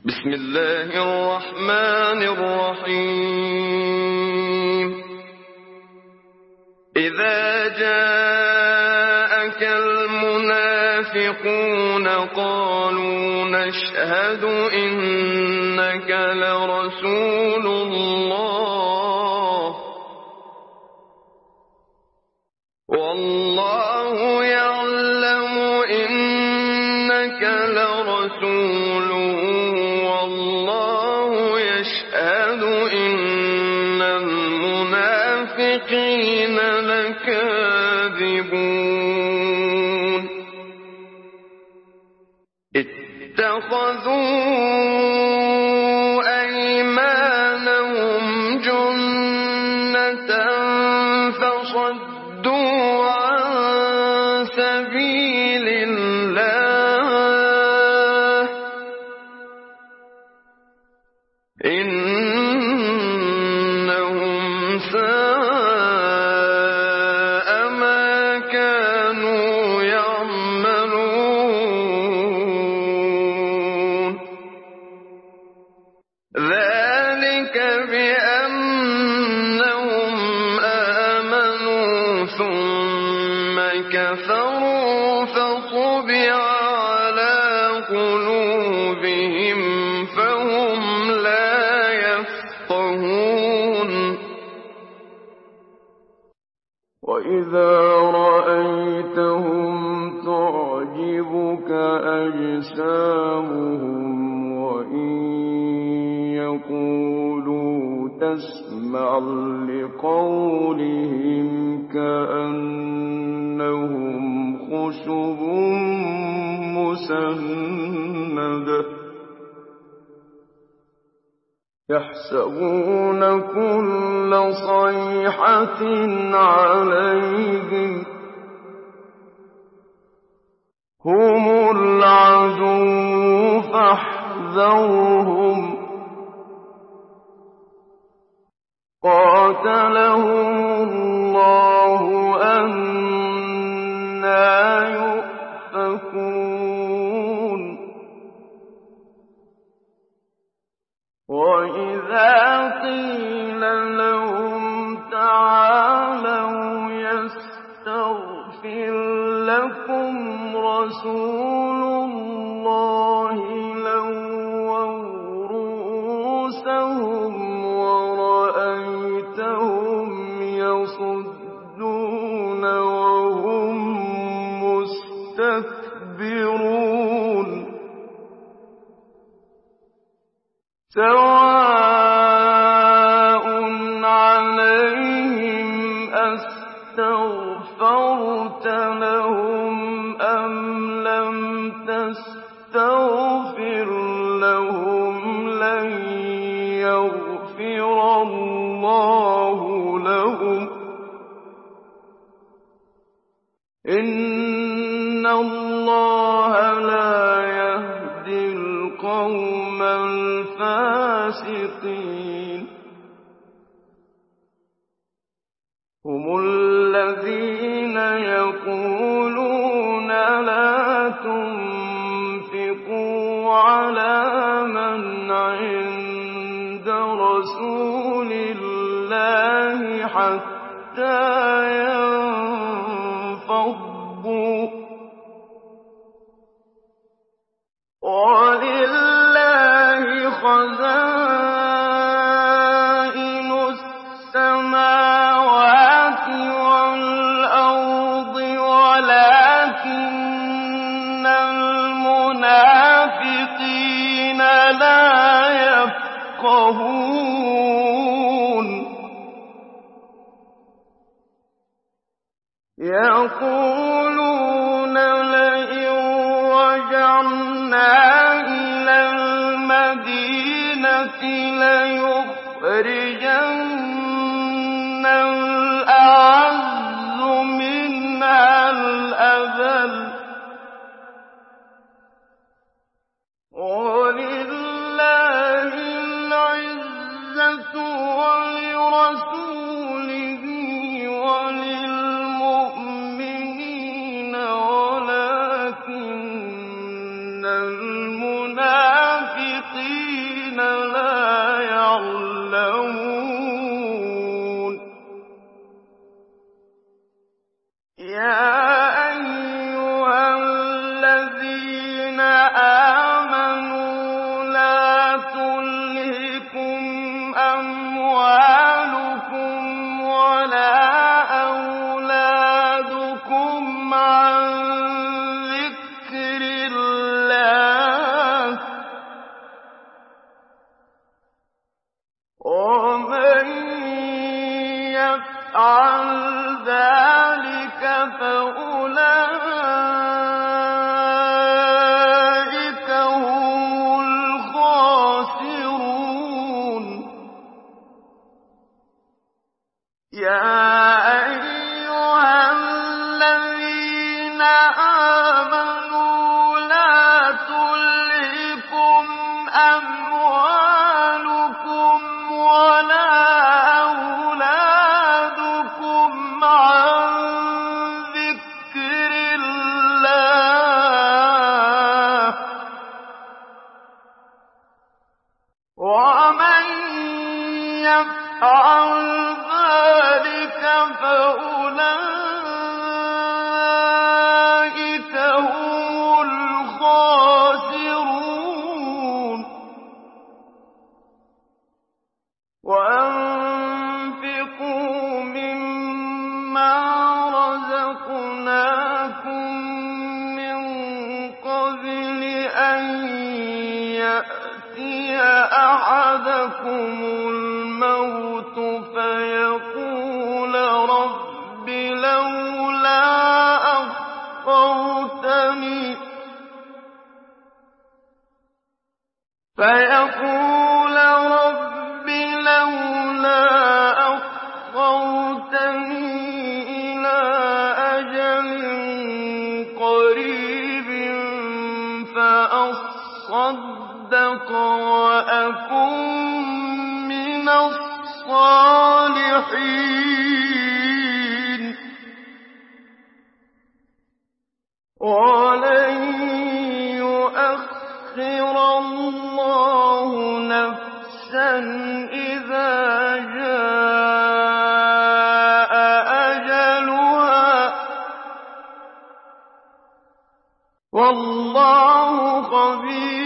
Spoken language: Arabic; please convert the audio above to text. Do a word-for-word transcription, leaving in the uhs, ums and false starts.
بسم الله الرحمن الرحيم إذا جاءك المنافقون قالوا نشهد إنك لرسول الله والله يعلم إنك لرسوله والله يشهد إن المنافقين لكاذبون اتخذوا أيمانهم جنة فصدوا عن سبيل الله إنهم ساء ما كانوا يعملون ذلك بأنهم آمنوا ثم كفروا فطبع على قلوبهم فهم لا يفقهون وإذا رأيتهم تعجبك أجسامهم وإن يقولوا تسمع لقولهم كأنهم خشب مسندة يحسبون كل صيحة عليهم هم العدو فاحذرهم قاتلهم الله أنى يؤفكون وإذا قيل لهم تعالوا يستغفر لكم رسول الله لووا رؤوسهم ورأيتهم يصدون وهم مستكبرون سواء عليهم أستغفرت لهم أم لم تستغفر لهم لن يغفر الله لهم إن الله لا يهدي القوم الفاسقين هم الذين يقولون لا تنفقوا على من عند رسول الله حتى ينفضوا ولله خزائن السماوات والأرض ولكن المنافقين لا يفقهون يقولون لئن رجعنا إلى المدينة ليخرجن الأعز منها الأذل ولله العزة ولرسوله وللمؤمنين ولكن المنافقين فأولئك هم الخاسرون يا أيها الذين آمنوا لا تلهكم أموالكم ولا أولادكم عن ذكر الله ومن يفعل ذلك فأولئك هم الخاسرون وأنفقوا مما رزقناكم من قبل أن يأتي أحدكم الموت فيقول رب لولا أخرتني فيقول رب لولا أخرتني إلى أجل قريب فأصدق وأكن من الصالحين ولن يؤخر الله نفسا إذا جاء أجلها والله خبير